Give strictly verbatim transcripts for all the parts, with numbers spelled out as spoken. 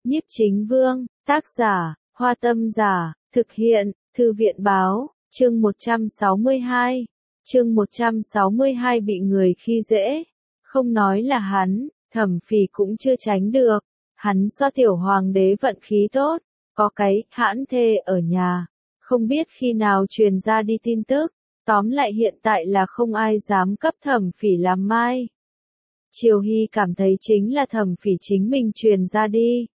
Nhiếp Chính Vương, tác giả, Hoa Tâm Giả, thực hiện, Thư viện Báo, chương một trăm sáu mươi hai. Chương một trăm sáu mươi hai bị người khi dễ. Không nói là hắn, Thẩm Phỉ cũng chưa tránh được. Hắn so tiểu hoàng đế vận khí tốt, có cái hãn thê ở nhà. Không biết khi nào truyền ra đi tin tức, tóm lại hiện tại là không ai dám cấp Thẩm Phỉ làm mai. Triều Hy cảm thấy chính là Thẩm Phỉ chính mình truyền ra đi.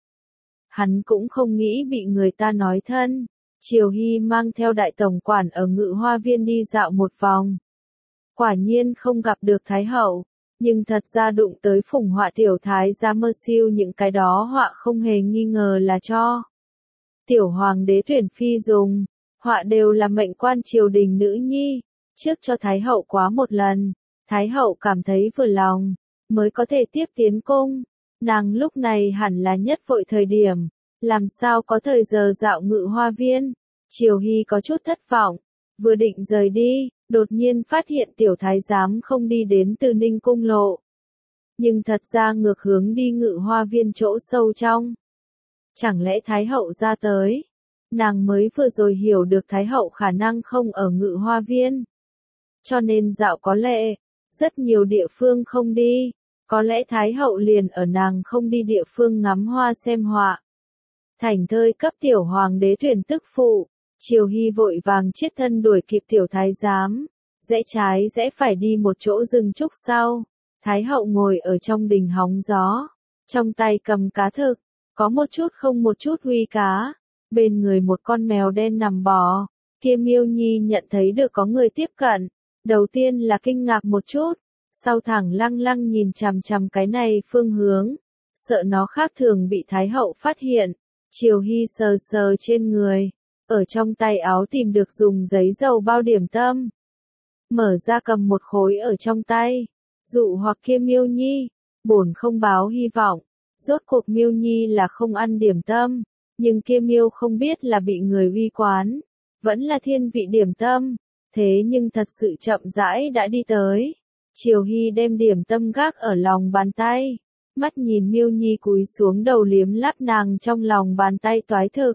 Hắn cũng không nghĩ bị người ta nói thân. Triều Hy mang theo đại tổng quản ở Ngự Hoa Viên đi dạo một vòng. Quả nhiên không gặp được Thái Hậu, nhưng thật ra đụng tới phùng họa tiểu thái gia Mơ Siêu, những cái đó họa không hề nghi ngờ là cho tiểu hoàng đế tuyển phi dùng. Họa đều là mệnh quan triều đình nữ nhi, trước cho Thái Hậu quá một lần, Thái Hậu cảm thấy vừa lòng, mới có thể tiếp tiến cung. Nàng lúc này hẳn là nhất vội thời điểm, làm sao có thời giờ dạo Ngự Hoa Viên. Triều Hy có chút thất vọng, vừa định rời đi, đột nhiên phát hiện tiểu thái giám không đi đến Từ Ninh cung lộ, nhưng thật ra ngược hướng đi Ngự Hoa Viên chỗ sâu trong. Chẳng lẽ Thái Hậu ra tới? Nàng mới vừa rồi hiểu được Thái Hậu khả năng không ở Ngự Hoa Viên, cho nên dạo có lẽ rất nhiều địa phương không đi. Có lẽ Thái Hậu liền ở nàng không đi địa phương ngắm hoa xem họa. Thành thơi cấp tiểu hoàng đế tuyển tức phụ. Triều Hy vội vàng chiết thân đuổi kịp tiểu thái giám, rẽ trái rẽ phải đi một chỗ rừng trúc sau. Thái Hậu ngồi ở trong đình hóng gió, trong tay cầm cá thực, có một chút không một chút huy cá, bên người một con mèo đen nằm bò. Kia Miêu Nhi nhận thấy được có người tiếp cận, đầu tiên là kinh ngạc một chút, sau thẳng lăng lăng nhìn chằm chằm cái này phương hướng, sợ nó khác thường bị Thái Hậu phát hiện. Triều Hy sờ sờ trên người, ở trong tay áo tìm được dùng giấy dầu bao điểm tâm, mở ra cầm một khối ở trong tay, dụ hoặc kia Miêu Nhi, bổn không báo hy vọng. Rốt cuộc Miêu Nhi là không ăn điểm tâm, nhưng kia Miêu không biết là bị người uy quán, vẫn là thiên vị điểm tâm, thế nhưng thật sự chậm rãi đã đi tới. Triều Hy đem điểm tâm gác ở lòng bàn tay, mắt nhìn Miêu Nhi cúi xuống đầu liếm láp nàng trong lòng bàn tay toái thực.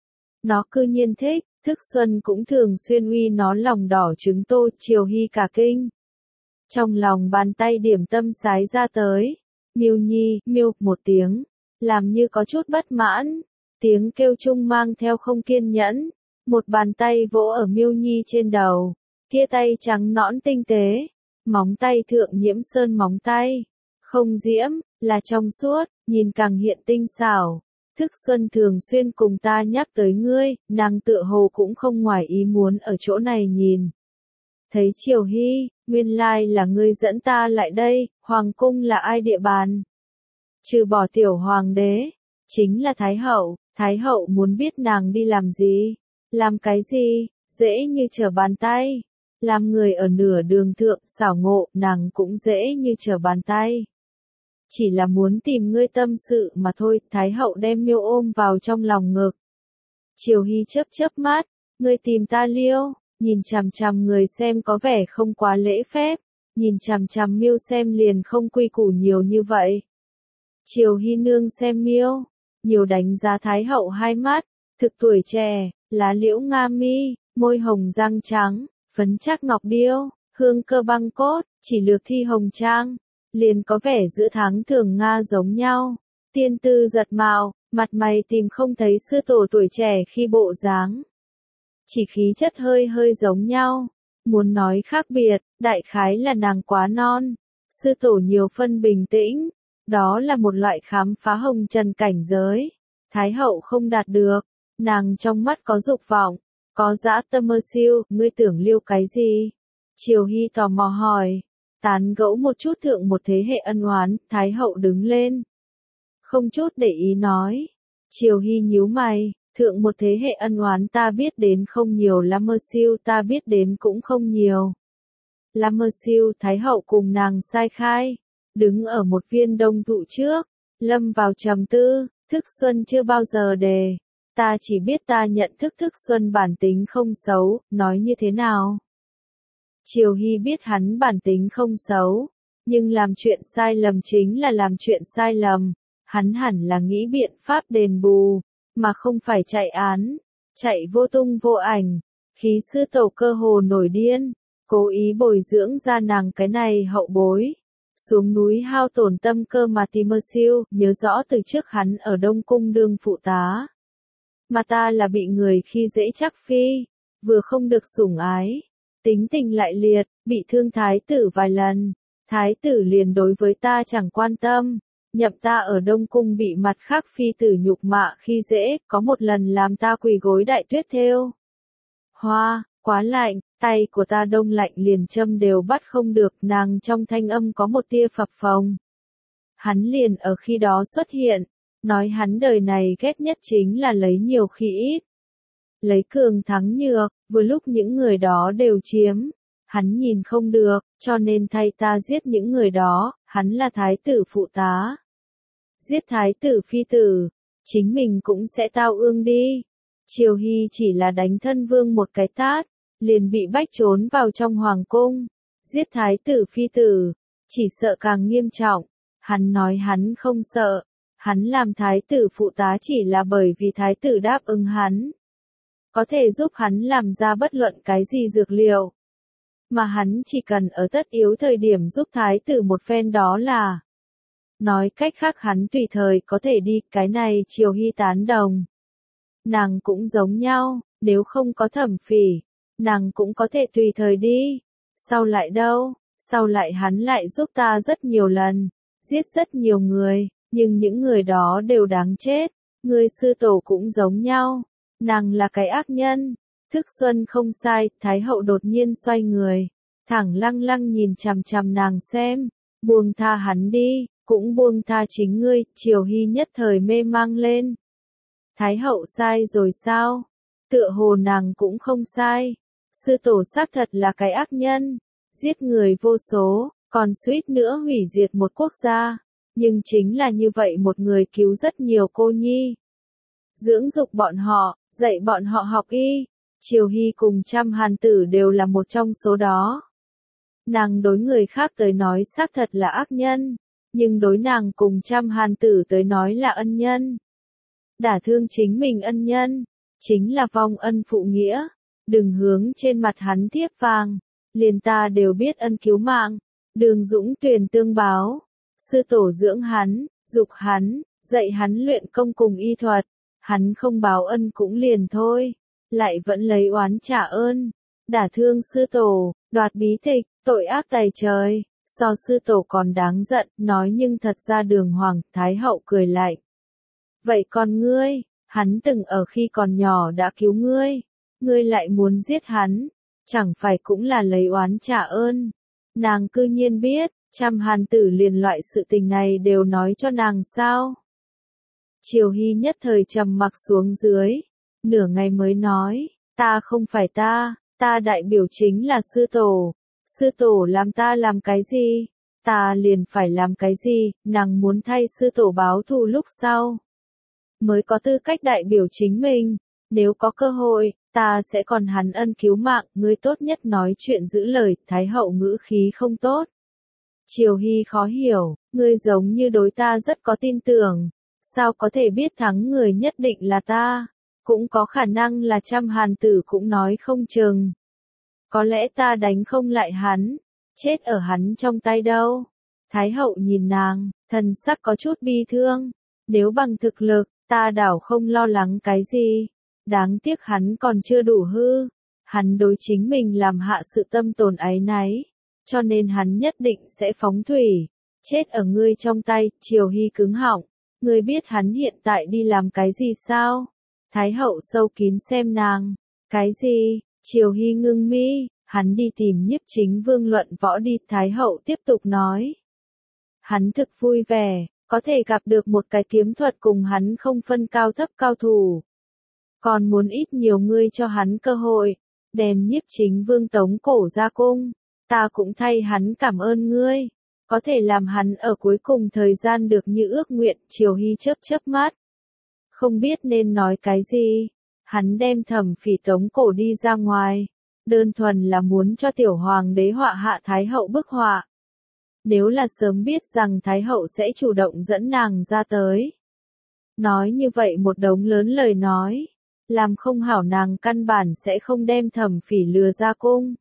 Nó cư nhiên thích, Thức Xuân cũng thường xuyên uy nó lòng đỏ trứng tô. Triều Hy cả kinh. Trong lòng bàn tay điểm tâm sái ra tới. Miêu Nhi, miêu, một tiếng, làm như có chút bất mãn. Tiếng kêu chung mang theo không kiên nhẫn. Một bàn tay vỗ ở Miêu Nhi trên đầu. Kia tay trắng nõn tinh tế. Móng tay thượng nhiễm sơn móng tay. Không diễm, là trong suốt, nhìn càng hiện tinh xảo. Thức Xuân thường xuyên cùng ta nhắc tới ngươi, nàng tựa hồ cũng không ngoài ý muốn ở chỗ này nhìn. Thấy Triều Hy, nguyên lai là ngươi dẫn ta lại đây, hoàng cung là ai địa bàn? Trừ bỏ tiểu hoàng đế, chính là Thái Hậu. Thái Hậu muốn biết nàng đi làm gì, làm cái gì, dễ như trở bàn tay. Làm người ở nửa đường thượng xảo ngộ, nàng cũng dễ như trở bàn tay. Chỉ là muốn tìm ngươi tâm sự mà thôi. Thái Hậu đem Miêu ôm vào trong lòng ngực. Triều Hy chớp chớp mắt, ngươi tìm ta liêu, nhìn chằm chằm người xem có vẻ không quá lễ phép, nhìn chằm chằm Miêu xem liền không quy củ nhiều như vậy. Triều Hy nương xem Miêu, nhiều đánh giá Thái Hậu hai mắt, thực tuổi trẻ, lá liễu nga mi, môi hồng răng trắng, phấn chắc ngọc điêu, hương cơ băng cốt, chỉ lược thi hồng trang, liền có vẻ giữa tháng thường Nga giống nhau. Tiên tư giật mạo, mặt mày tìm không thấy sư tổ tuổi trẻ khi bộ dáng. Chỉ khí chất hơi hơi giống nhau. Muốn nói khác biệt, đại khái là nàng quá non. Sư tổ nhiều phân bình tĩnh. Đó là một loại khám phá hồng trần cảnh giới. Thái Hậu không đạt được. Nàng trong mắt có dục vọng, có dã tâm. Mơ Siêu, ngươi tưởng liêu cái gì? Triều Hy tò mò hỏi. Tán gẫu một chút thượng một thế hệ ân oán. Thái Hậu đứng lên, không chút để ý nói. Triều Hy nhíu mày, thượng một thế hệ ân oán ta biết đến không nhiều lắm. Mơ Siêu, ta biết đến cũng không nhiều lắm. Mơ Siêu, Thái Hậu cùng nàng sai khai, đứng ở một viên đông thụ trước, lâm vào trầm tư. Thức Xuân chưa bao giờ đề, ta chỉ biết ta nhận thức Thức Xuân bản tính không xấu, nói như thế nào? Triều Hy biết hắn bản tính không xấu, nhưng làm chuyện sai lầm chính là làm chuyện sai lầm. hắn hẳn là nghĩ biện pháp đền bù, mà không phải chạy án, chạy vô tung vô ảnh. Khí sư tổ cơ hồ nổi điên, cố ý bồi dưỡng ra nàng cái này hậu bối. Xuống núi hao tổn tâm cơ mà Timothy, nhớ rõ từ trước hắn ở Đông Cung đương phụ tá. Mà ta là bị người khi dễ chắc phi, vừa không được sủng ái, tính tình lại liệt, bị thương thái tử vài lần, thái tử liền đối với ta chẳng quan tâm, nhậm ta ở Đông Cung bị mặt khác phi tử nhục mạ khi dễ, có một lần làm ta quỳ gối đại tuyết thêu. Hoa, quá lạnh, tay của ta đông lạnh liền châm đều bắt không được, nàng trong thanh âm có một tia phập phồng. Hắn liền ở khi đó xuất hiện, nói hắn đời này ghét nhất chính là lấy nhiều khi ít. Lấy cường thắng nhược, vừa lúc những người đó đều chiếm. Hắn nhìn không được, cho nên thay ta giết những người đó, hắn là thái tử phụ tá. Giết thái tử phi tử, chính mình cũng sẽ tao ương đi. Triều Hy chỉ là đánh thân vương một cái tát, liền bị bách trốn vào trong hoàng cung. Giết thái tử phi tử, chỉ sợ càng nghiêm trọng. Hắn nói hắn không sợ, hắn làm thái tử phụ tá chỉ là bởi vì thái tử đáp ứng hắn. Có thể giúp hắn làm ra bất luận cái gì dược liệu. Mà hắn chỉ cần ở tất yếu thời điểm giúp thái tử một phen đó là. Nói cách khác hắn tùy thời có thể đi, cái này Triều Hy tán đồng. Nàng cũng giống nhau, nếu không có Thẩm Phỉ, nàng cũng có thể tùy thời đi. Sau lại đâu, sau lại hắn lại giúp ta rất nhiều lần, giết rất nhiều người, nhưng những người đó đều đáng chết. Người sư tổ cũng giống nhau, nàng là cái ác nhân. Thức Xuân không sai, Thái hậu đột nhiên xoay người, thẳng lăng lăng nhìn chằm chằm nàng xem, buông tha hắn đi, cũng buông tha chính ngươi. Triều Hy nhất thời mê mang lên. Thái hậu sai rồi sao? Tựa hồ nàng cũng không sai. Sư tổ xác thật là cái ác nhân, giết người vô số, còn suýt nữa hủy diệt một quốc gia. Nhưng chính là như vậy một người cứu rất nhiều cô nhi. Dưỡng dục bọn họ, dạy bọn họ học y. Triều Hy cùng trăm hàn tử đều là một trong số đó. Nàng đối người khác tới nói xác thật là ác nhân, nhưng đối nàng cùng trăm hàn tử tới nói là ân nhân. Đả thương chính mình ân nhân, chính là vong ân phụ nghĩa. Đừng hướng trên mặt hắn thiếp vàng, liền ta đều biết ân cứu mạng. Đường dũng tuyển tương báo, sư tổ dưỡng hắn, dục hắn, dạy hắn luyện công cùng y thuật. Hắn không báo ân cũng liền thôi, lại vẫn lấy oán trả ơn. Đả thương sư tổ, đoạt bí tịch, tội ác tày trời, so sư tổ còn đáng giận. Nói nhưng thật ra Đường Hoàng, Thái hậu cười lạnh. Vậy còn ngươi, hắn từng ở khi còn nhỏ đã cứu ngươi, ngươi lại muốn giết hắn, chẳng phải cũng là lấy oán trả ơn. Nàng cư nhiên biết, trăm hàn tử liền loại sự tình này đều nói cho nàng sao. Triều Hy nhất thời trầm mặc xuống dưới, nửa ngày mới nói, ta không phải ta, ta đại biểu chính là sư tổ. Sư tổ làm ta làm cái gì, ta liền phải làm cái gì. Nàng muốn thay sư tổ báo thù lúc sau, mới có tư cách đại biểu chính mình. Nếu có cơ hội, ta sẽ còn hắn ân cứu mạng. Ngươi tốt nhất nói chuyện giữ lời. Thái hậu ngữ khí không tốt. Triều Hy khó hiểu, ngươi giống như đối ta rất có tin tưởng, sao có thể biết thắng người nhất định là ta, cũng có khả năng là trăm hàn tử cũng nói không chừng. Có lẽ ta đánh không lại hắn, chết ở hắn trong tay đâu. Thái hậu nhìn nàng, thần sắc có chút bi thương, nếu bằng thực lực, ta đảo không lo lắng cái gì. Đáng tiếc hắn còn chưa đủ hư, hắn đối chính mình làm hạ sự tâm tồn áy náy, cho nên hắn nhất định sẽ phóng thủy, chết ở ngươi trong tay. Triều Hy cứng họng, ngươi biết hắn hiện tại đi làm cái gì sao? Thái hậu sâu kín xem nàng, cái gì? Triều Hy ngưng mi, hắn đi tìm Nhiếp Chính Vương luận võ đi. Thái hậu tiếp tục nói, hắn thực vui vẻ, có thể gặp được một cái kiếm thuật cùng hắn không phân cao thấp cao thủ. Còn muốn ít nhiều ngươi cho hắn cơ hội, đem Nhiếp Chính Vương tống cổ ra cung, ta cũng thay hắn cảm ơn ngươi, có thể làm hắn ở cuối cùng thời gian được như ước nguyện. Triều Hy chớp chớp mắt, không biết nên nói cái gì. Hắn đem Thẩm Phỉ tống cổ đi ra ngoài, đơn thuần là muốn cho tiểu hoàng đế họa hạ Thái hậu bức họa. Nếu là sớm biết rằng Thái hậu sẽ chủ động dẫn nàng ra tới. Nói như vậy một đống lớn lời nói, làm không hảo nàng căn bản sẽ không đem Thẩm Phỉ lừa ra cung.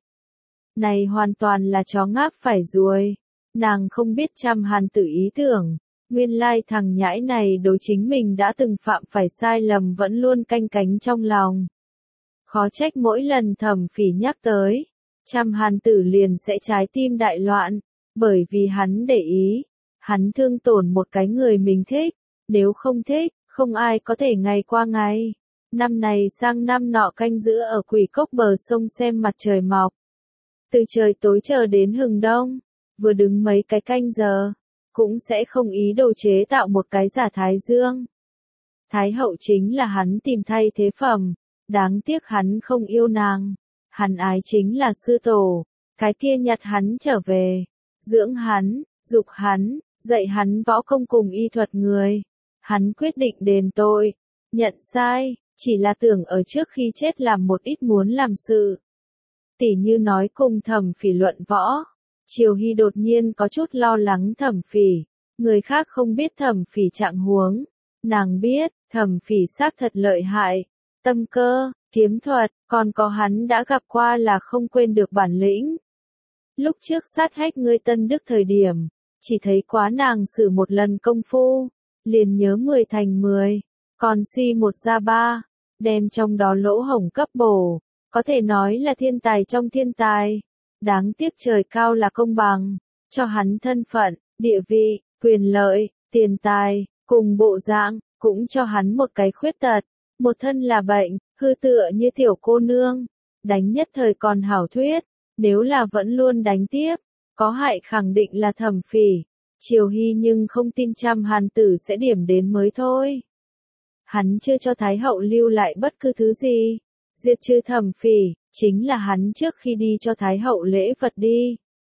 Này hoàn toàn là chó ngáp phải ruồi, nàng không biết Trăm Hàn Tử ý tưởng, nguyên lai thằng nhãi này đối chính mình đã từng phạm phải sai lầm vẫn luôn canh cánh trong lòng. Khó trách mỗi lần Thẩm Phỉ nhắc tới, Trăm Hàn Tử liền sẽ trái tim đại loạn, bởi vì hắn để ý, hắn thương tổn một cái người mình thích, nếu không thích, không ai có thể ngày qua ngày. Năm này sang năm nọ canh giữ ở Quỷ Cốc bờ sông xem mặt trời mọc. Từ trời tối chờ đến hừng đông, vừa đứng mấy cái canh giờ, cũng sẽ không ý đồ chế tạo một cái giả Thái Dương. Thái hậu chính là hắn tìm thay thế phẩm, đáng tiếc hắn không yêu nàng. Hắn ái chính là sư tổ, cái kia nhặt hắn trở về, dưỡng hắn, dục hắn, dạy hắn võ công cùng y thuật người. Hắn quyết định đền tội, nhận sai, chỉ là tưởng ở trước khi chết làm một ít muốn làm sự. Tỉ như nói cùng Thẩm Phỉ luận võ. Triều Hy đột nhiên có chút lo lắng Thẩm Phỉ, người khác không biết Thẩm Phỉ trạng huống, nàng biết, Thẩm Phỉ xác thật lợi hại, tâm cơ, kiếm thuật, còn có hắn đã gặp qua là không quên được bản lĩnh. Lúc trước sát hách ngươi Tân Đức thời điểm, chỉ thấy quá nàng sử một lần công phu, liền nhớ mười thành mười, còn suy một ra ba, đem trong đó lỗ hổng cấp bổ, có thể nói là thiên tài trong thiên tài. Đáng tiếc trời cao là công bằng, cho hắn thân phận, địa vị, quyền lợi, tiền tài, cùng bộ dạng, cũng cho hắn một cái khuyết tật, một thân là bệnh, hư tựa như tiểu cô nương, đánh nhất thời còn hảo thuyết, nếu là vẫn luôn đánh tiếp, có hại khẳng định là Thẩm Phỉ. Triều Hy nhưng không tin Trăm Hàn Tử sẽ điểm đến mới thôi. Hắn chưa cho Thái hậu lưu lại bất cứ thứ gì, diệt trừ Thẩm Phỉ, chính là hắn trước khi đi cho Thái hậu lễ vật đi.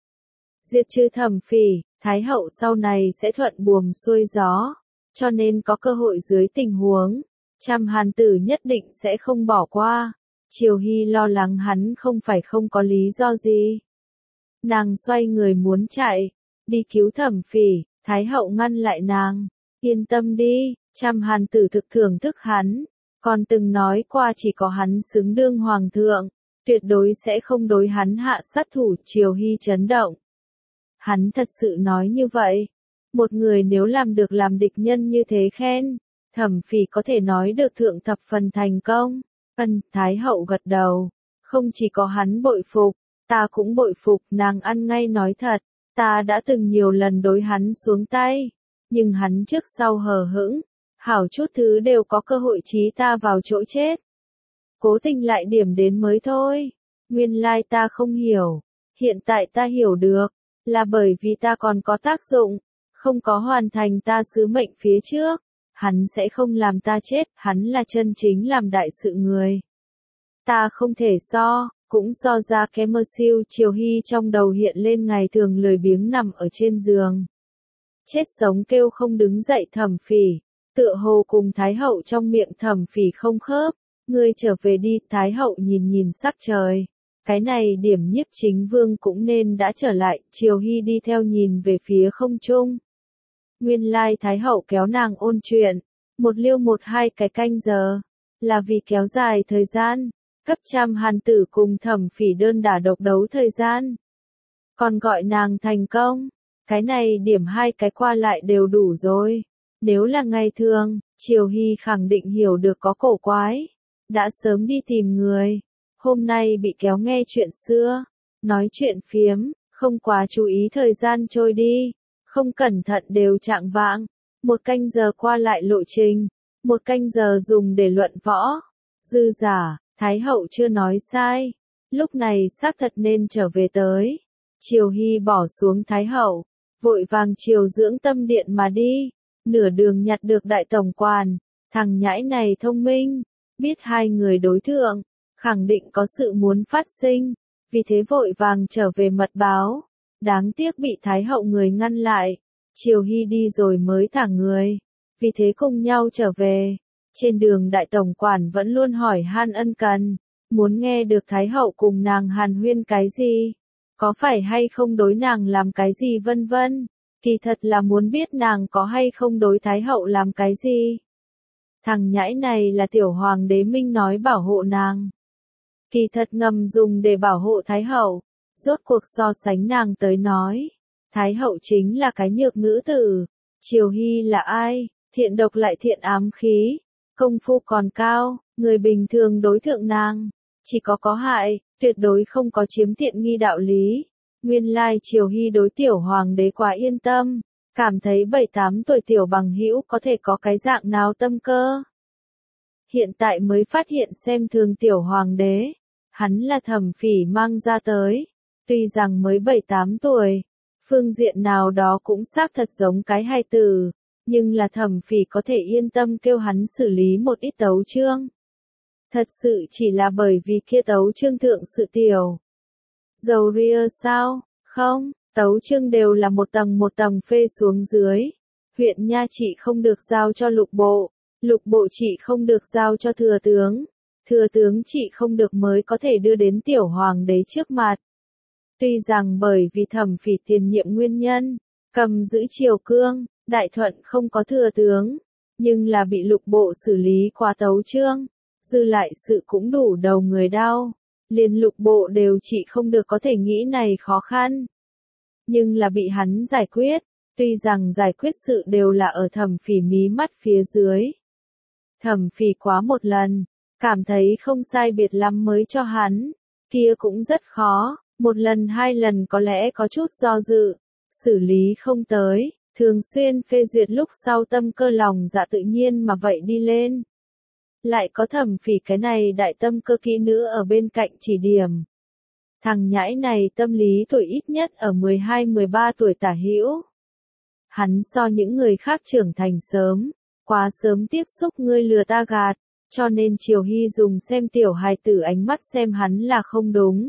Diệt trừ Thẩm Phỉ, Thái hậu sau này sẽ thuận buồm xuôi gió, cho nên có cơ hội dưới tình huống, Trăm Hàn Tử nhất định sẽ không bỏ qua. Triều Hy lo lắng hắn không phải không có lý do gì. Nàng xoay người muốn chạy, đi cứu Thẩm Phỉ, Thái hậu ngăn lại nàng, yên tâm đi, Trăm Hàn Tử thực thưởng thức hắn, còn từng nói qua chỉ có hắn xứng đương hoàng thượng, tuyệt đối sẽ không đối hắn hạ sát thủ. Triều Hy chấn động. Hắn thật sự nói như vậy, một người nếu làm được làm địch nhân như thế khen, Thẩm Phỉ có thể nói được thượng thập phần thành công. Ân, Thái hậu gật đầu, không chỉ có hắn bội phục, ta cũng bội phục. Nàng ăn ngay nói thật, ta đã từng nhiều lần đối hắn xuống tay, nhưng hắn trước sau hờ hững, hảo chút thứ đều có cơ hội trí ta vào chỗ chết. Cố tình lại điểm đến mới thôi, nguyên lai ta không hiểu, hiện tại ta hiểu được, là bởi vì ta còn có tác dụng, không có hoàn thành ta sứ mệnh phía trước, hắn sẽ không làm ta chết, hắn là chân chính làm đại sự người. Ta không thể so, cũng so ra kém mơ siêu. Triều Hy trong đầu hiện lên ngày thường lười biếng nằm ở trên giường. Chết sống kêu không đứng dậy Thẩm Phỉ, tựa hồ cùng Thái hậu trong miệng Thẩm Phỉ không khớp. Ngươi trở về đi. Thái hậu nhìn nhìn sắc trời, cái này điểm Nhiếp Chính Vương cũng nên đã trở lại. Triều Hy đi theo nhìn về phía không trung. Nguyên lai Thái hậu kéo nàng ôn chuyện, một liêu một hai cái canh giờ, là vì kéo dài thời gian, cấp Trăm Hàn Tử cùng Thẩm Phỉ đơn đả độc đấu thời gian. Còn gọi nàng thành công, cái này điểm hai cái qua lại đều đủ rồi. Nếu là ngày thường, Triều Hy khẳng định hiểu được có cổ quái, đã sớm đi tìm người. Hôm nay bị kéo nghe chuyện xưa, nói chuyện phiếm, không quá chú ý thời gian trôi đi, không cẩn thận đều chạng vạng, một canh giờ qua lại lộ trình, một canh giờ dùng để luận võ. Dư giả, Thái hậu chưa nói sai, lúc này xác thật nên trở về tới. Triều Hy bỏ xuống Thái hậu, vội vàng chiều dưỡng tâm điện mà đi, nửa đường nhặt được đại tổng quản, thằng nhãi này thông minh, biết hai người đối thượng, khẳng định có sự muốn phát sinh, vì thế vội vàng trở về mật báo. Đáng tiếc bị Thái hậu người ngăn lại, Triều Hy đi rồi mới thả người, vì thế cùng nhau trở về. Trên đường đại tổng quản vẫn luôn hỏi han ân cần, muốn nghe được Thái hậu cùng nàng hàn huyên cái gì. có phải hay không đối nàng làm cái gì vân vân. Kỳ thật là muốn biết nàng có hay không đối Thái hậu làm cái gì. Thằng nhãi này là tiểu hoàng đế minh nói bảo hộ nàng. Kỳ thật ngầm dùng để bảo hộ Thái hậu. Rốt cuộc so sánh nàng tới nói. Thái hậu chính là cái nhược nữ tử. Triều Hy là ai? Thiện độc lại thiện ám khí. Công phu còn cao, người bình thường đối thượng nàng. Chỉ có có hại, tuyệt đối không có chiếm tiện nghi đạo lý. Nguyên lai Triều Hy đối tiểu hoàng đế quá yên tâm. Cảm thấy bảy tám tuổi tiểu bằng hữu có thể có cái dạng nào tâm cơ. Hiện tại mới phát hiện xem thường tiểu hoàng đế. Hắn là Thẩm Phỉ mang ra tới. Tuy rằng mới bảy tám tuổi. Phương diện nào đó cũng xác thật giống cái hài tử. Nhưng là Thẩm Phỉ có thể yên tâm kêu hắn xử lý một ít tấu chương. Thật sự chỉ là bởi vì kia tấu chương thượng sự tiểu. Dầu ria sao? Không, tấu chương đều là một tầng một tầng phê xuống dưới. Huyện nha trị không được giao cho lục bộ. Lục bộ trị không được giao cho thừa tướng. Thừa tướng trị không được mới có thể đưa đến tiểu hoàng đế trước mặt. Tuy rằng bởi vì Thẩm Phỉ tiền nhiệm nguyên nhân, cầm giữ triều cương, Đại Thuận không có thừa tướng, nhưng là bị lục bộ xử lý qua tấu chương, dư lại sự cũng đủ đầu người đau, liền lục bộ đều trị không được có thể nghĩ này khó khăn. Nhưng là bị hắn giải quyết, tuy rằng giải quyết sự đều là ở Thẩm Phỉ mí mắt phía dưới. Thẩm Phỉ quá một lần, cảm thấy không sai biệt lắm mới cho hắn, kia cũng rất khó, một lần hai lần có lẽ có chút do dự, xử lý không tới. Thường xuyên phê duyệt lúc sau tâm cơ lòng dạ tự nhiên mà vậy đi lên. Lại có Thẩm Phỉ cái này đại tâm cơ kỹ nữ ở bên cạnh chỉ điểm. Thằng nhãi này tâm lý tuổi ít nhất ở mười hai mười ba tuổi tả hữu. Hắn so những người khác trưởng thành sớm, quá sớm tiếp xúc ngươi lừa ta gạt, cho nên Triều Hy dùng xem tiểu hài tử ánh mắt xem hắn là không đúng.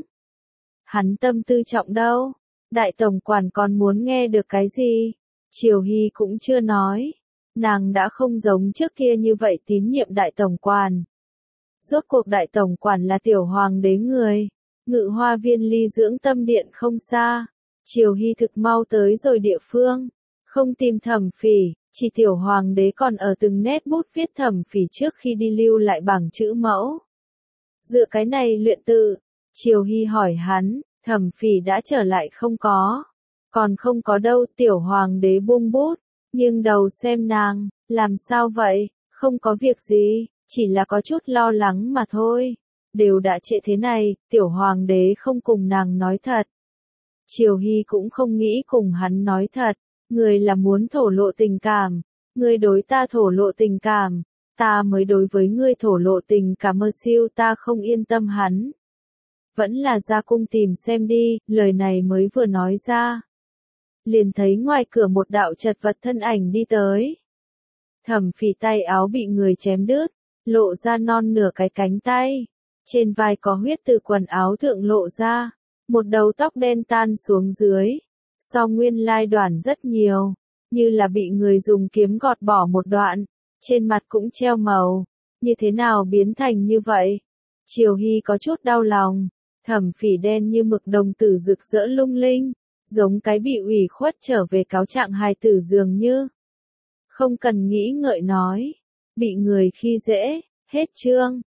Hắn tâm tư trọng đâu, đại tổng quản còn muốn nghe được cái gì? Triều Hy cũng chưa nói, nàng đã không giống trước kia như vậy tín nhiệm đại tổng quản. Rốt cuộc đại tổng quản là tiểu hoàng đế người, Ngự Hoa Viên ly dưỡng tâm điện không xa, Triều Hy thực mau tới rồi địa phương, không tìm Thẩm Phỉ, chỉ tiểu hoàng đế còn ở từng nét bút viết Thẩm Phỉ trước khi đi lưu lại bảng chữ mẫu. Dựa cái này luyện tự, Triều Hy hỏi hắn, Thẩm Phỉ đã trở lại không có? Còn không có đâu, tiểu hoàng đế buông bút, nhưng đầu xem nàng, làm sao vậy, không có việc gì, chỉ là có chút lo lắng mà thôi. Đều đã trễ thế này, tiểu hoàng đế không cùng nàng nói thật. Triều Hy cũng không nghĩ cùng hắn nói thật, người là muốn thổ lộ tình cảm, người đối ta thổ lộ tình cảm, ta mới đối với ngươi thổ lộ tình cảm mơ siêu ta không yên tâm hắn. Vẫn là ra cung tìm xem đi, lời này mới vừa nói ra. Liền thấy ngoài cửa một đạo chật vật thân ảnh đi tới. Thẩm Phỉ tay áo bị người chém đứt, lộ ra non nửa cái cánh tay. Trên vai có huyết từ quần áo thượng lộ ra, một đầu tóc đen tan xuống dưới. So nguyên lai đoạn rất nhiều, như là bị người dùng kiếm gọt bỏ một đoạn, trên mặt cũng treo màu. Như thế nào biến thành như vậy? Triều Hy có chút đau lòng, Thẩm Phỉ đen như mực đồng tử rực rỡ lung linh. Giống cái bị ủy khuất trở về cáo trạng hài tử dường như. Không cần nghĩ ngợi nói. Bị người khi dễ, hết chương.